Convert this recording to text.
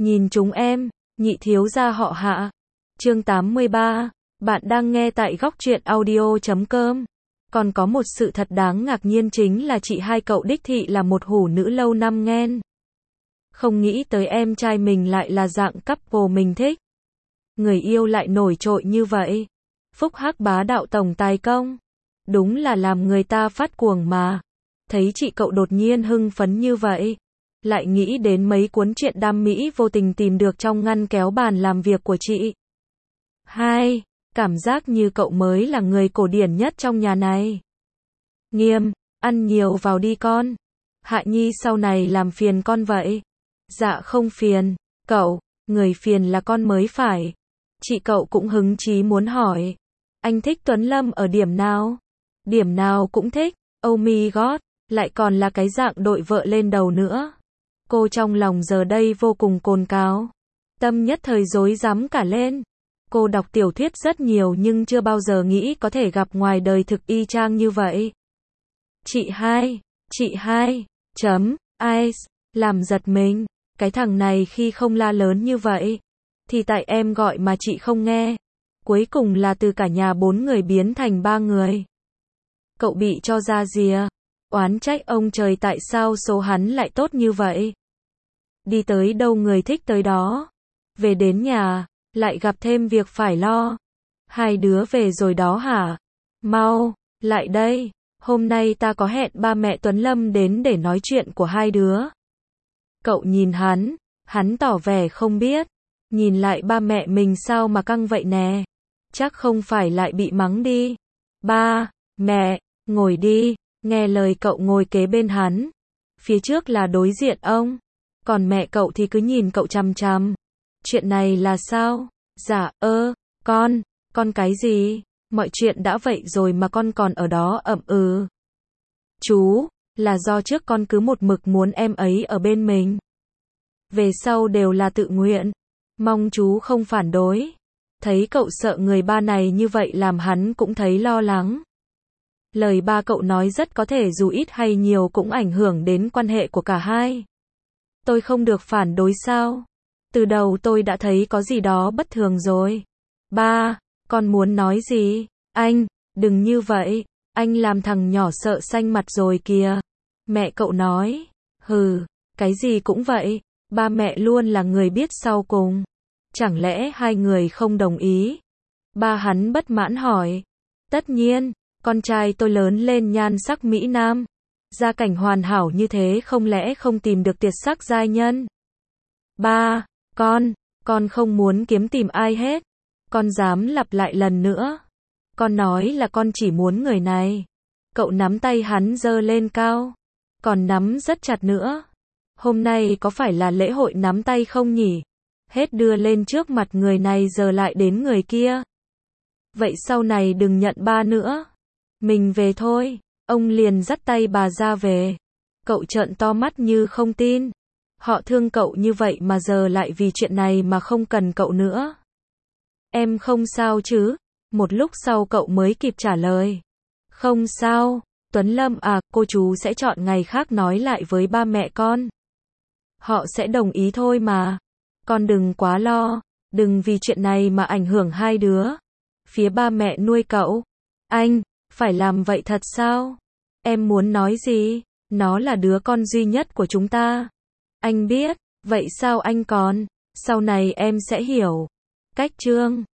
Nhìn chúng em, nhị thiếu gia họ Hạ. Chương 83, bạn đang nghe tại góc truyện audio.com. Còn có một sự thật đáng ngạc nhiên chính là chị hai cậu đích thị là một hủ nữ lâu năm nghen. Không nghĩ tới em trai mình lại là dạng couple mình thích. Người yêu lại nổi trội như vậy. Phúc hắc bá đạo tổng tài công. Đúng là làm người ta phát cuồng mà. Thấy chị cậu đột nhiên hưng phấn như vậy. Lại nghĩ đến mấy cuốn truyện đam mỹ vô tình tìm được trong ngăn kéo bàn làm việc của chị. Hai, cảm giác như cậu mới là người cổ điển nhất trong nhà này. Nghiêm, ăn nhiều vào đi con. Hạ Nhi sau này làm phiền con vậy. Dạ không phiền, cậu, người phiền là con mới phải. Chị cậu cũng hứng chí muốn hỏi. Anh thích Tuấn Lâm ở điểm nào? Điểm nào cũng thích, oh my god, lại còn là cái dạng đội vợ lên đầu nữa. Cô trong lòng giờ đây vô cùng cồn cào. Tâm nhất thời rối rắm cả lên. Cô đọc tiểu thuyết rất nhiều nhưng chưa bao giờ nghĩ có thể gặp ngoài đời thực y chang như vậy. Chị hai, Ice, làm giật mình. Cái thằng này khi không la lớn như vậy. Thì tại em gọi mà chị không nghe. Cuối cùng là từ cả nhà 4 người biến thành 3 người. Cậu bị cho ra rìa. Oán trách ông trời tại sao số hắn lại tốt như vậy. Đi tới đâu người thích tới đó. Về đến nhà, lại gặp thêm việc phải lo. Hai đứa về rồi đó hả? Mau, lại đây. Hôm nay ta có hẹn ba mẹ Tuấn Lâm đến để nói chuyện của hai đứa. Cậu nhìn hắn tỏ vẻ không biết. Nhìn lại ba mẹ mình sao mà căng vậy nè. Chắc không phải lại bị mắng đi. Ba, mẹ, ngồi đi. Nghe lời cậu ngồi kế bên hắn. Phía trước là đối diện ông. Còn mẹ cậu thì cứ nhìn cậu chằm chằm. Chuyện này là sao? Dạ, con cái gì? Mọi chuyện đã vậy rồi mà con còn ở đó ậm ừ. Chú, là do trước con cứ một mực muốn em ấy ở bên mình. Về sau đều là tự nguyện. Mong chú không phản đối. Thấy cậu sợ người ba này như vậy làm hắn cũng thấy lo lắng. Lời ba cậu nói rất có thể dù ít hay nhiều cũng ảnh hưởng đến quan hệ của cả hai. Tôi không được phản đối sao? Từ đầu tôi đã thấy có gì đó bất thường rồi. Ba, con muốn nói gì? Anh, đừng như vậy. Anh làm thằng nhỏ sợ xanh mặt rồi kìa. Mẹ cậu nói. Hừ, cái gì cũng vậy. Ba mẹ luôn là người biết sau cùng. Chẳng lẽ hai người không đồng ý? Ba hắn bất mãn hỏi. Tất nhiên, con trai tôi lớn lên nhan sắc Mỹ Nam. Gia cảnh hoàn hảo như thế không lẽ không tìm được tuyệt sắc giai nhân? Ba, con không muốn kiếm tìm ai hết. Con dám lặp lại lần nữa. Con nói là con chỉ muốn người này. Cậu nắm tay hắn giơ lên cao. Còn nắm rất chặt nữa. Hôm nay có phải là lễ hội nắm tay không nhỉ? Hết đưa lên trước mặt người này giờ lại đến người kia. Vậy sau này đừng nhận ba nữa. Mình về thôi. Ông liền dắt tay bà ra về. Cậu trợn to mắt như không tin. Họ thương cậu như vậy mà giờ lại vì chuyện này mà không cần cậu nữa. Em không sao chứ? Một lúc sau cậu mới kịp trả lời. Không sao. Tuấn Lâm à, cô chú sẽ chọn ngày khác nói lại với ba mẹ con. Họ sẽ đồng ý thôi mà. Con đừng quá lo. Đừng vì chuyện này mà ảnh hưởng hai đứa. Phía ba mẹ nuôi cậu. Anh, phải làm vậy thật sao? Em muốn nói gì? Nó là đứa con duy nhất của chúng ta. Anh biết, vậy sao anh còn? Sau này em sẽ hiểu. Cách chương